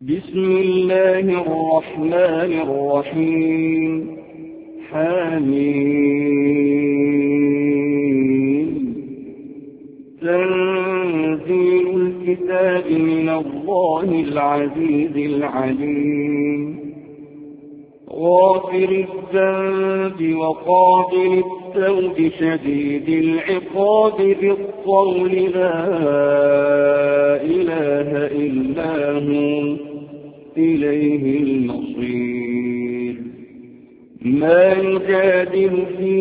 بسم الله الرحمن الرحيم. حميم. تنزيل الكتاب من الله العزيز العليم. غافر الذنب وقابل التوب شديد العقاب بالقول لا إله إلا هو إليه المصير. ما يجادل في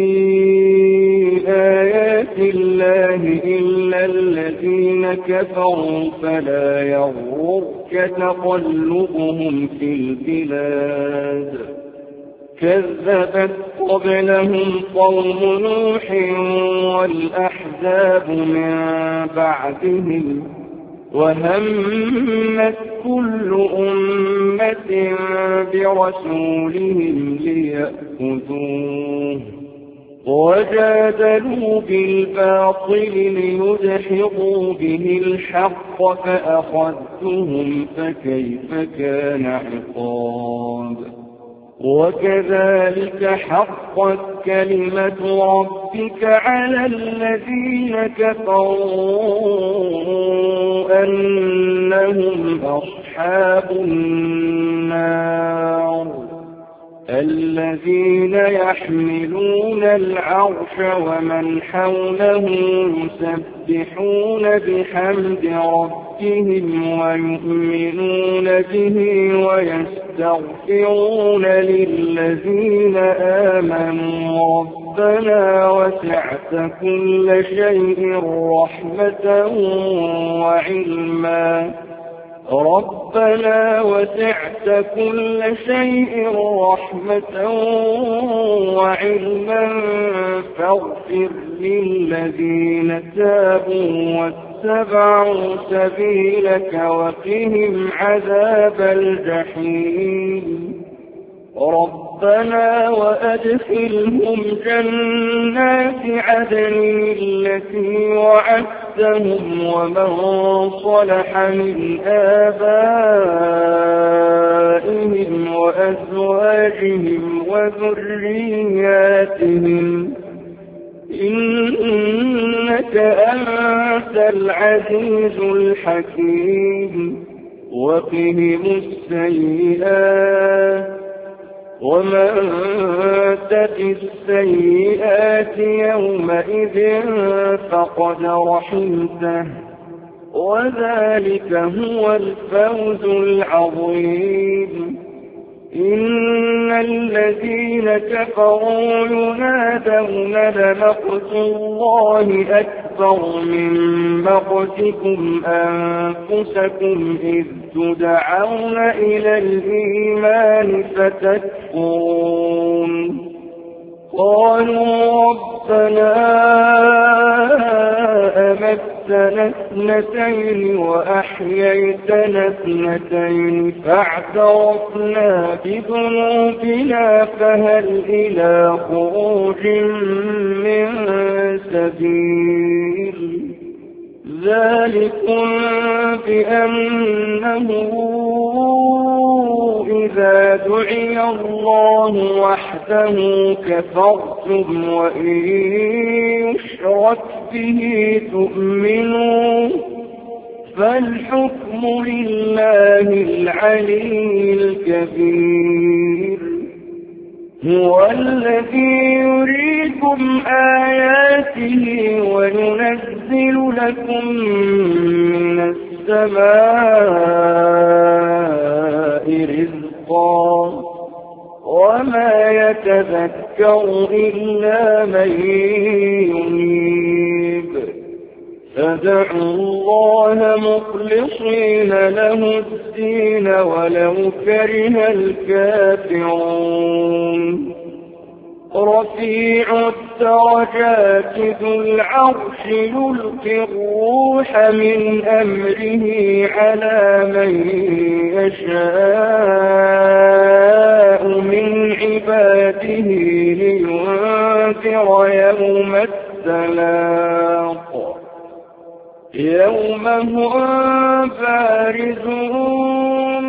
آيات الله إلا الذين كفروا فلا يغررك تقلبهم في البلاد. كذبت قبلهم قوم نوح والأحزاب من بعدهم وهمت كل أمة برسولهم ليأخذوه وجادلوا بالباطل ليدحضوا به الحق فأخذتهم فكيف كان عقاب. وكذلك حقت كلمة ربك على الذين كفروا أنهم أصحاب النار. الذين يحملون العرش ومن حوله يسبحون بحمد ربهم ويؤمنون به ويستغفرون للذين آمنوا ربنا وسعت كل شيء رحمة وعلما. ربنا وسعت كل شيء رحمة وعلما فاغفر للذين تابوا واتبعوا سبيلك وقهم عذاب الجحيم. ربنا وأدخلهم جنات عدن التي وعدتهم ومن صلح من آبائهم وأزواجهم وذرياتهم إنك أنت العزيز الحكيم. وقهم السيئات ومن تق السيئات يومئذ فقد رحمته وذلك هو الفوز العظيم. إن الذين كفروا ينادون لمقت الله أكبر من مقتكم أنفسكم إذ تدعون إلى الإيمان فتكفرون. قالوا ربنا أمتنا اثنتين وأحييتنا اثنتين فاعترفنا بذنوبنا فهل إلى خروج من سبيل. ذلكم بأنه إذا دعي الله وحده كفرتم وإن يشرك به تؤمنوا فالحكم لله العلي الكبير. هو الذي يريكم آياته وينزل لكم من السماء رزقا وما يتذكر إلا من ينيب. فادعوا الله مخلصين له الدين ولو كره الكافرون. رفيع الدرجات ذو العرش يلقي الروح من أمره على من يشاء من عباده لينذر يوم التلاق. يوم هم بارزون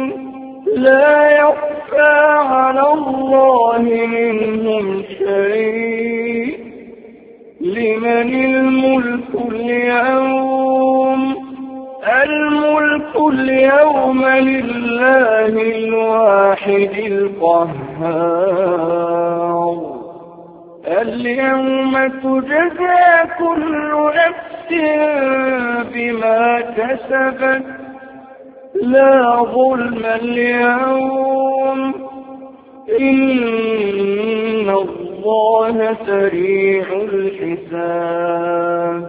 الله منهم شيء لمن الملك اليوم لله الواحد القهار اليوم تجزى كل نفس بما كسبت لا ظلم اليوم إن الله سريع الحساب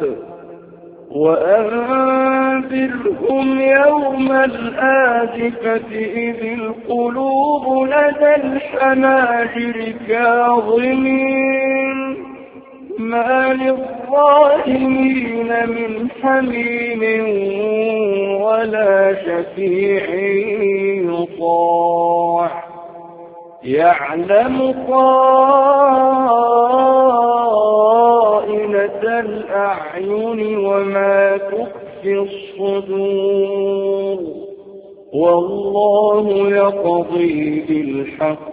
وأنذرهم يوم الآزفة إذ القلوب لدى الحناجر كاظمين ما للظالمين من حميم ولا شفيع يطاع يعلم خائنة الأعين وما تخفي الصدور والله يقضي بالحق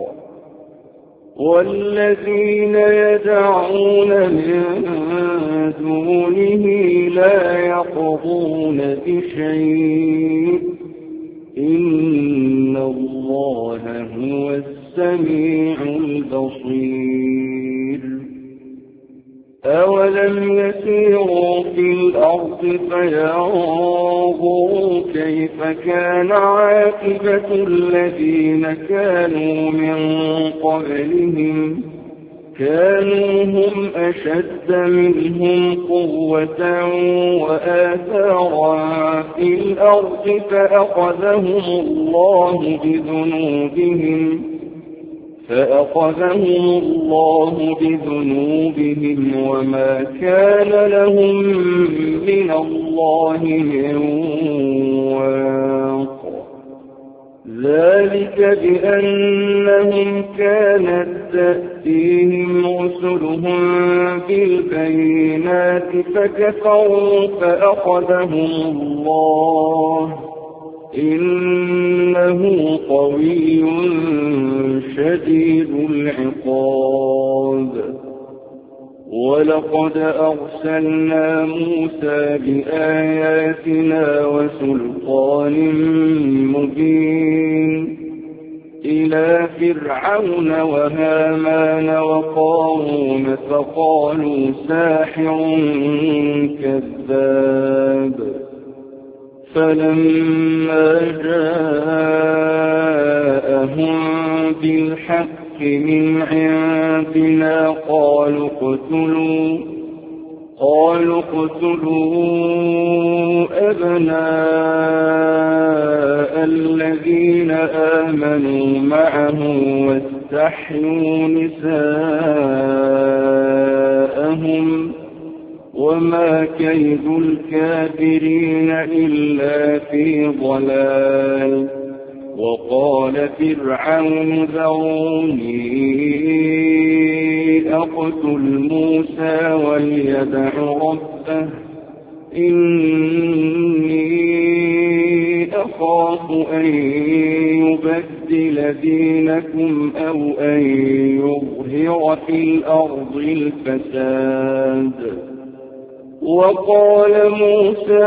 والذين يدعون من دونه لا يقضون بشيء إن الله هو السميع البصير أولم يسيروا في الأرض فينظروا كيف كان عاقبة الذين كانوا من قبلهم كانوا هم أشد منهم قوة وآثارا في الأرض فأخذهم الله بذنوبهم وما كان لهم من الله من واق ذلك بأنهم كانت تأتيهم رسلهم بالبينات فكفروا فأخذهم الله إنه قوي شديد العقاب ولقد أرسلنا موسى بآياتنا وسلطان مبين إلى فرعون وهامان وقارون فقالوا ساحر كذاب فلما جاءهم بالحق من عندنا قالوا اقتلوا أبناء الذين آمنوا معه واستحيوا نساءهم وما كيد الكافرين إلا في ضلال وقال فرعون ذروني أقتل موسى وليدع ربه إني أخاف أن يبدل دينكم أو أن يظهر في الأرض الفساد وقال موسى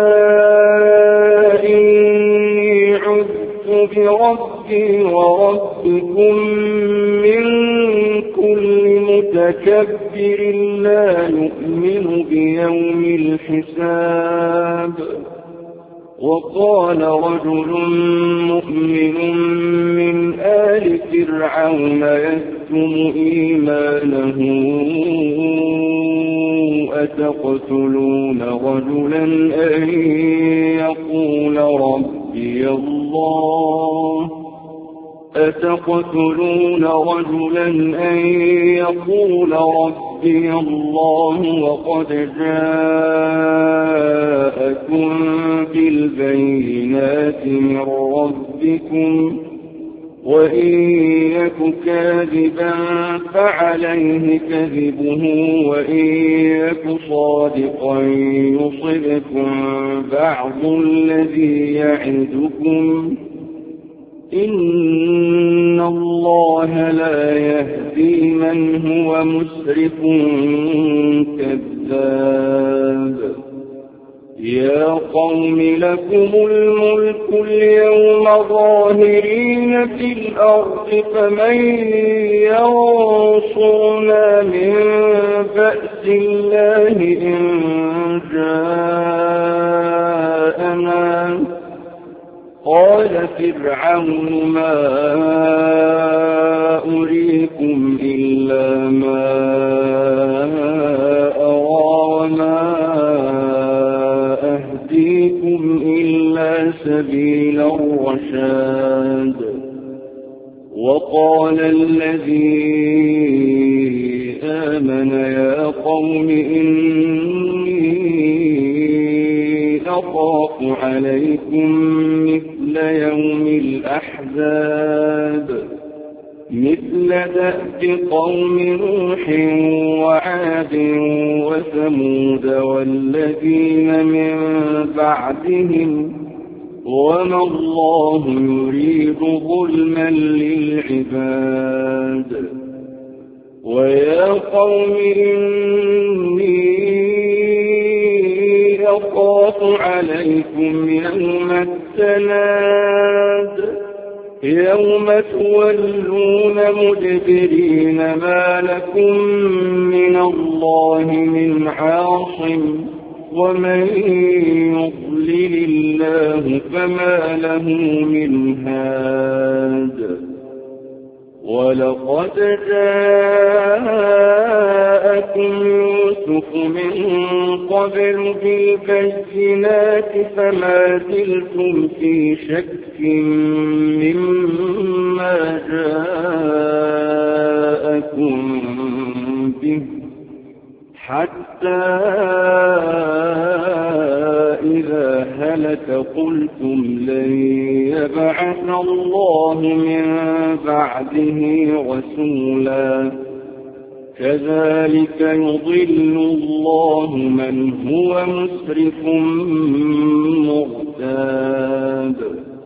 إني عذت بربي وربكم من كل متكبر لا يؤمن بيوم الحساب وقال رجل مؤمن من آل فرعون يكتم إيمانه أتقتلون رجلا أن يقول ربي الله وقد جاءكم بالبينات من ربكم وإن يك كاذبا فعليه كذبه وإن يك صادقا يصبكم بعض الذي يعدكم إن الله لا يهدي من هو مسرف كذاب يا قوم لكم الملك اليوم ظاهرين في الأرض فمن ينصرنا من بأس الله إن جاءنا قال فرعون ما أريكم إلا ما أرى وما أهديكم إلا سبيل الرشاد وقال الذي آمن يا قوم إني أخاف عليكم مثل يوم الأحزاب مثل دأب قوم نوح وعاد وثمود والذين من بعدهم وما الله يريد ظلما للعباد ويا قوم إني أخاف عليكم يوم التناد يوم تولون مدبرين ما لكم من الله من عاصم ومن يضلل الله فما له من هاد ولقد جاءكم يوسف من قبل بالبينات فما زلتم في شك مما جاءكم به حتى إذا هلك قلتم لن يبعث الله من بعده رسولا كذلك يضل الله من هو مسرف مرتاب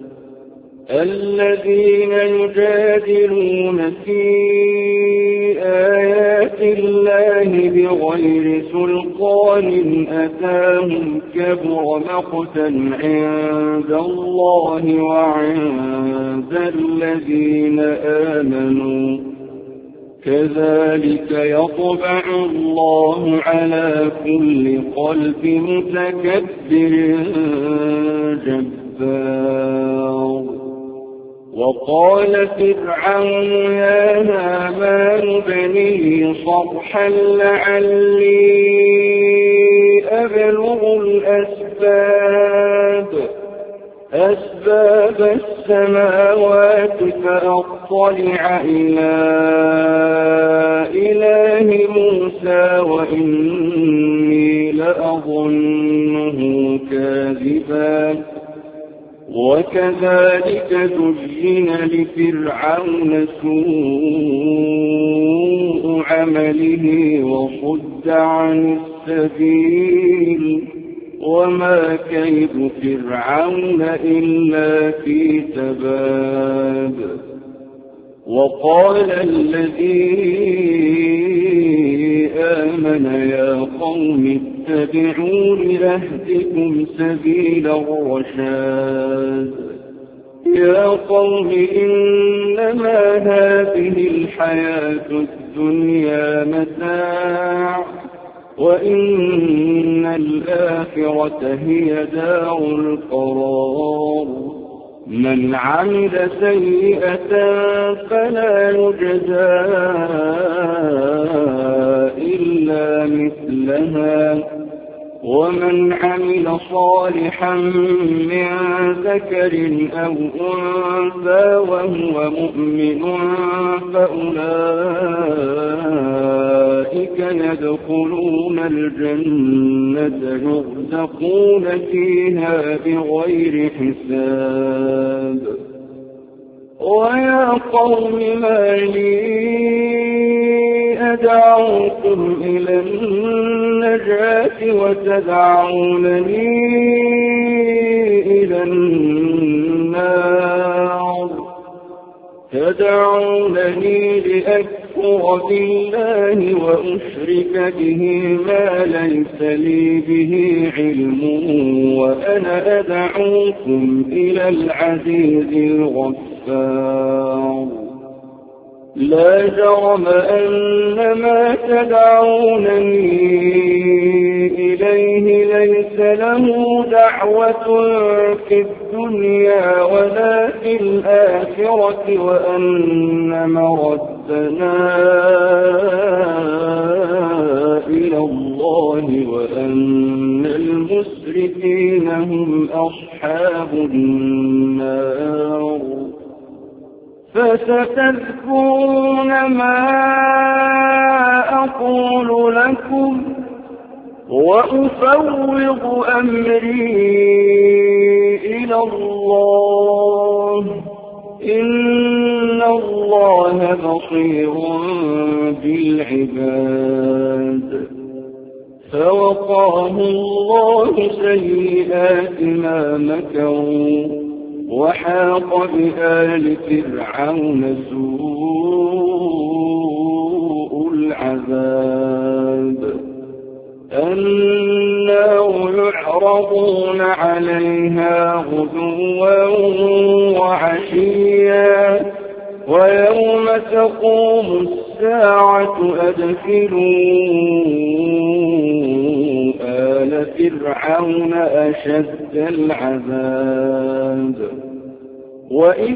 الذين يجادلون في آيات الله بغير سلطان أتاهم كبر مقتا عند الله وعند الذين آمنوا كذلك يطبع الله على كل قلب متكبر جبار وقال فرعون يا هامان ابن لي صرحا لعلي أبلغ أسباب السماوات فأطلع إلى إله موسى وإني لأظنه كاذبا وكذلك زين لفرعون سوء عمله وصد عن السبيل وما كيد فرعون إلا في تباب وقال الذي آمن يا قوم اتبعون أهدكم سبيل الرشاد يا قوم إنما هذه الحياة الدنيا متاع وإن الآخرة هي دار القرار من عمل سيئة فلا يجزى إلا مثلها ومن عمل صالحا من ذكر أو أنثى وهو مؤمن فأولئك يدخلون الجنة يرزقون فيها بغير حساب ويا قوم ما لي أدعوكم إلى النجاة وتدعونني إلى النار تدعونني لأكفر بالله وأشرك به ما ليس لي به علم وأنا أدعوكم إلى العزيز الغفار لا جرم أن ما تدعونني إليه ليس له دعوة في الدنيا ولا في الآخرة وأن مردنا إلى الله وأن المسرفين هم أصحاب النار فستذكرون ما أقول لكم وأفوض أمري إلى الله إن الله بصير بالعباد فوقاه الله سيئات ما مكروا وحاق بآل فرعون سوء العذاب النار يعرضون عليها غدوا وعشيا ويوم تقوم الساعة أدخلوا آل فرعون أشد العذاب وإذ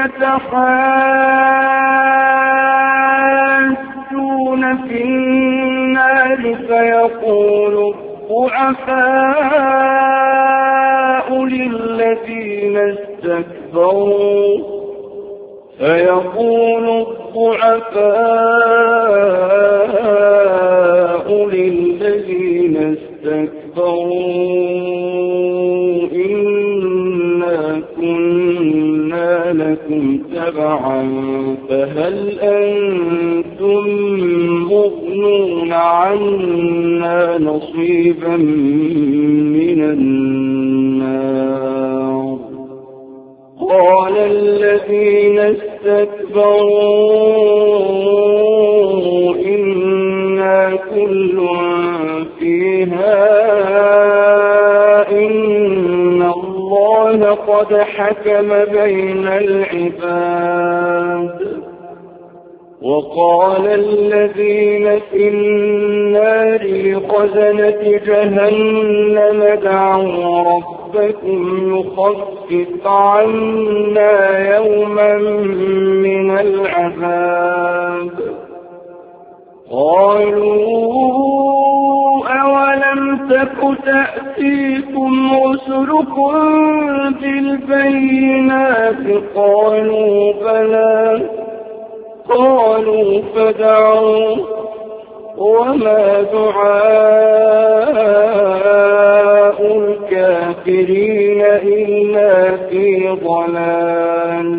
يتحاجون في النار فيقول الضعفاء للذين استكبروا إنا كنا لكم تبعا فهل أنتم مغنون عنا نصيبا من النار قال الذين استكبروا إنا كل فيها إن الله قد حكم بين العباد وقال الذين في النار لخزنة جهنم ادعوا ربكم يخفف عنا يوما من العذاب قالوا أولم تك تأتيكم رسلكم بالبينات قالوا بلى قالوا فادعوا وما دعاء الكافرين إلا في ضلال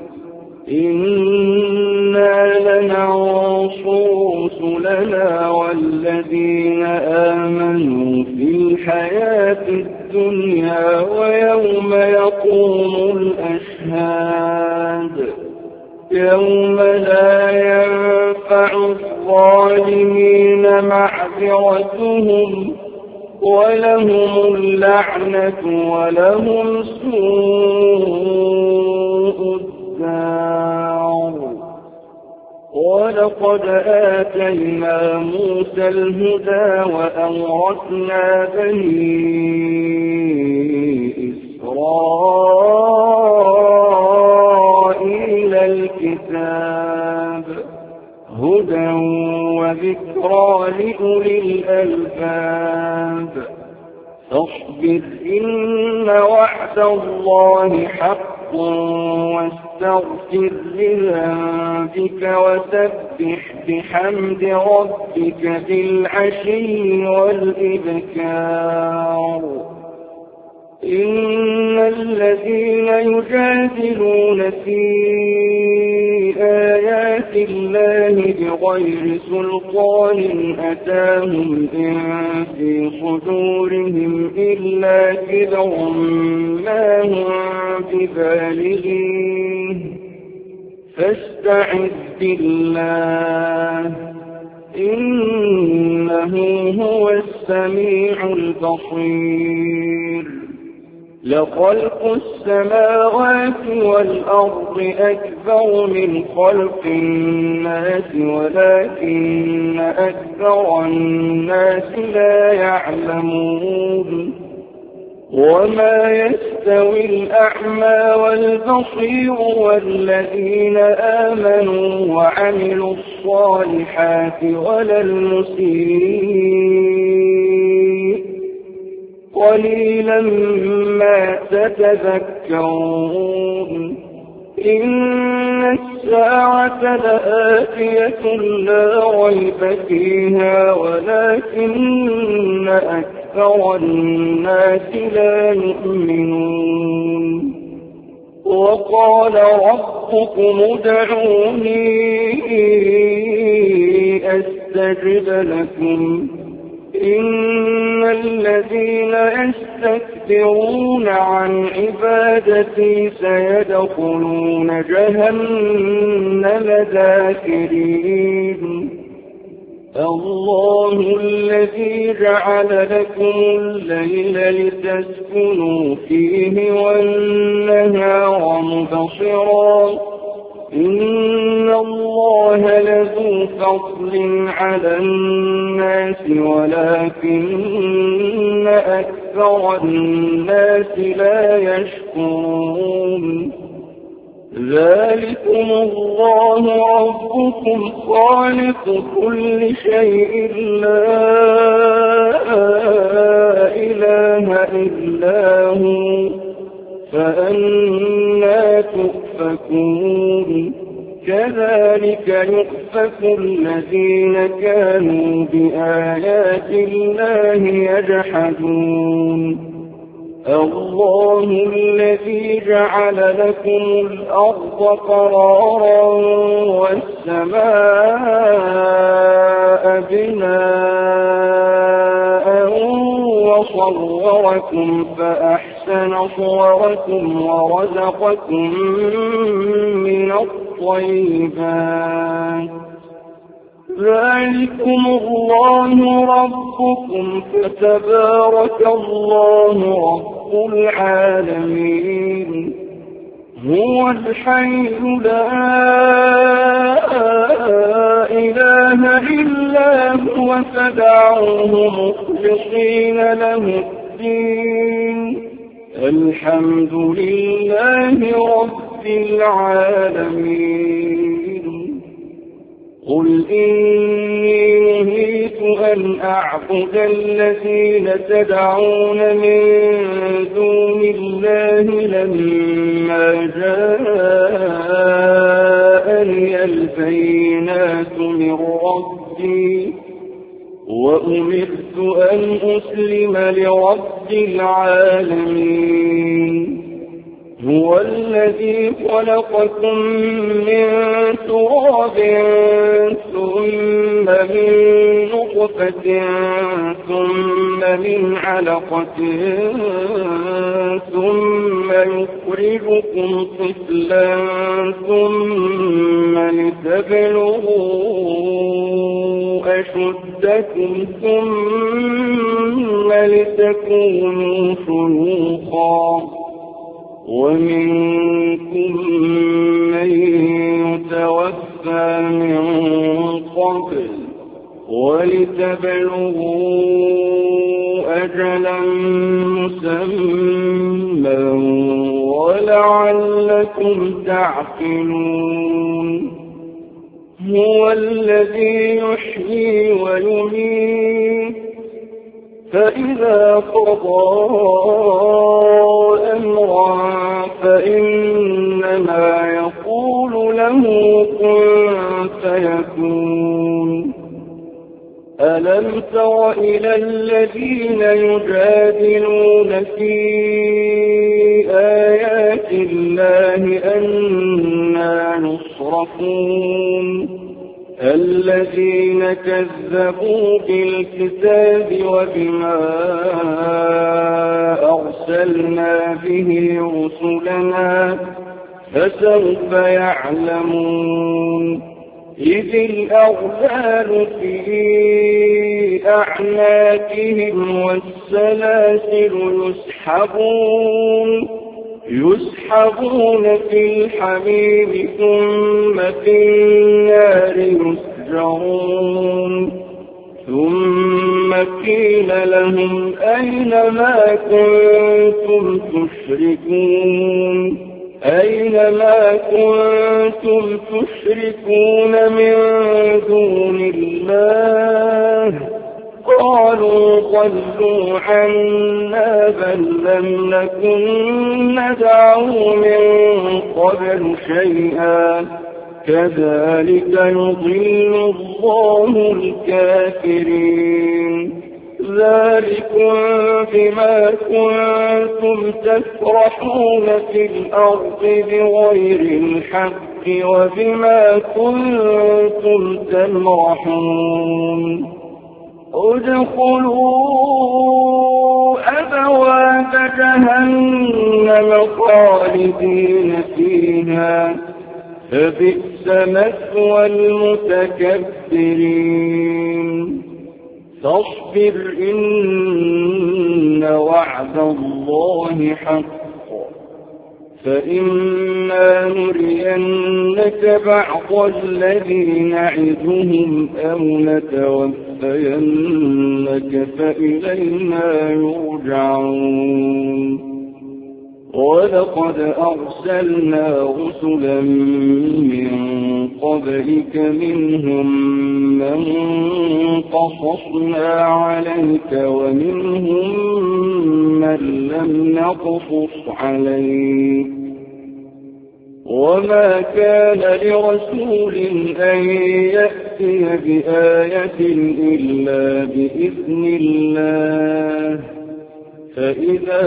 إنا لننصر رسلنا والذين آمنوا في الحياة الدنيا ويوم يقوم الأشهاد يوم لا ينفع الظالمين معذرتهم ولهم اللعنة ولهم سوء الدار ولقد آتينا موسى الهدى وأورثنا بني إسرائيل الكتاب هدى وذكرى لأولي الألباب فاصبر إن وعد الله حق واستغفر لذنبك وسبح بحمد ربك بالعشي والإبكار إن الذين يجادلون في آيات الله بغير سلطان أتاهم إن في صدورهم إلا كبر ما هم ببالغيه فاستعذ بالله إنه هو السميع البصير. لخلق السماوات والأرض أكبر من خلق الناس ولكن أكثر الناس لا يعلمون. وما يستوي الأعمى والبصير والذين آمنوا وعملوا الصالحات ولا المسيء قليلا ما تتذكرون. إن الساعة لآتية لا ريب فيها ولكن أكثر الناس لا يؤمنون. وقال ربكم ادعوني أستجب لكم إن الذين يستكبرون عن عبادتي سيدخلون جهنم داخرين. الله الذي جعل لكم الليل لتسكنوا فيه والنهار مبصرا إن الله لذو فضل على الناس ولكن أكثر الناس لا يشكرون. ذلكم الله ربكم خالق كل شيء لا إله إلا هو فأنى تؤفكون. كذلك يؤفك الذين كانوا بآيات الله يجحدون. الله الذي جعل لكم الأرض قرارا والسماء بناء وصوركم فأحسن صوركم ورزقكم من الطيبات. ذلكم الله ربكم فتبارك الله رب العالمين. هو الحي لا إله إلا هو فدعوه مخلصين له الدين. الحمد لله رب العالمين. قل إني نهيت أن أعبد الذين تدعون من دون الله لما جاءني البينات من ربي وأمرت أن أسلم لرب العالمين. هو الذي خلقكم من تراب ثم من نطفة ثم من علقة ثم يخرجكم طفلا ثم لتبلغوا أشدكم ثم لتكونوا شيوخا ومنكم من يتوفى من قبل ولتبلغوا أجلا مسمى ولعلكم تعقلون. هو الذي يحيي ويميت فإذا قضى أمرا فإنما يقول له كن فيكون. ألم تر إلى الذين يجادلون في آيات الله أنى يصرفون. الذين كذبوا بالكتاب وبما أرسلنا به رسلنا فسوف يعلمون إذ الأغلال في أعناقهم والسلاسل يسحبون في الحميم ثم في النار يسجرون ثم قيل لهم أين ما كنتم تشركون من دون الله قالوا ضلوا عنا بل لم نكن ندعو من قبل شيئا كذلك يضل الله الكافرين ذلكم بما كنتم تفرحون في الأرض بغير الحق وبما كنتم تمرحون ادخلوا أبواب جهنم خالدين فيها فبئس مثوى المتكبرين فاصبر إن وعد الله حق فإما نرينك بعض الذي نعدهم أو نتوفينك فإلينا يرجعون ولقد أرسلنا رسلا من قبلك منهم من قصصنا عليك ومنهم من لم نقصص عليك وما كان لرسول أن يأتي بآية إلا بإذن الله فإذا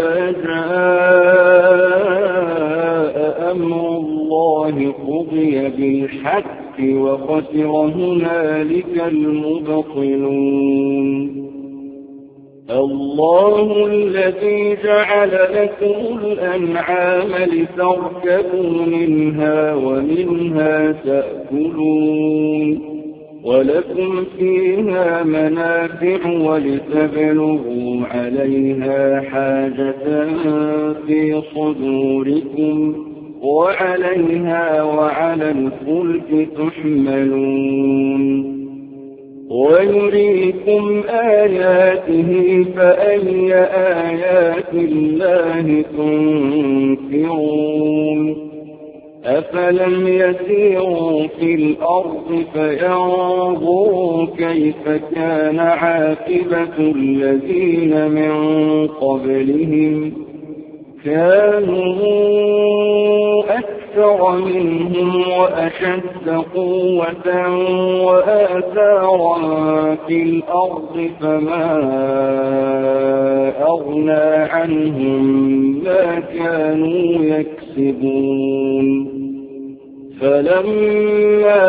جاء أمر الله قضي بالحق وخسر هنالك المبطلون الله الذي جعل لكم الأنعام لتركبوا منها ومنها تأكلون ولكم فيها منافع ولتبلغوا عليها حاجة في صدوركم وعليها وعلى الفلك تحملون ويريكم آياته فأي آيات الله تنكرون أفلم يسيروا في الأرض فينظروا كيف كان عاقبة الذين من قبلهم كانوا أكثر منهم وأشد قوة وآثارا في الأرض فما أغنى عنهم ما كانوا يكسبون فلما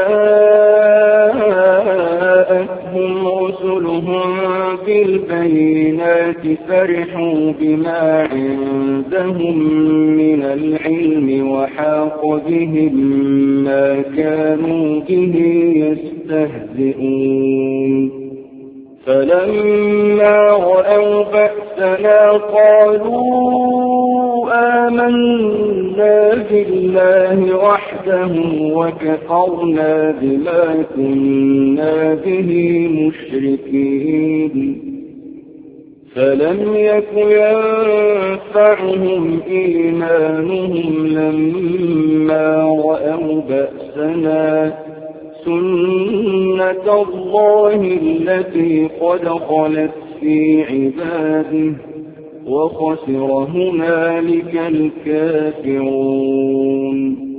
جاءتهم رسلهم بالبينات فرحوا بما عندهم من العلم وحاق بهم ما كانوا به يستهزئون فلما رأوا بأسنا قالوا آمنا بالله وحده وكفرنا بما كنا به مشركين فلم يك ينفعهم إيمانهم لما رأوا بأسنا سنة الله التي قد خلت في عباده وخسر هنالك الكافرون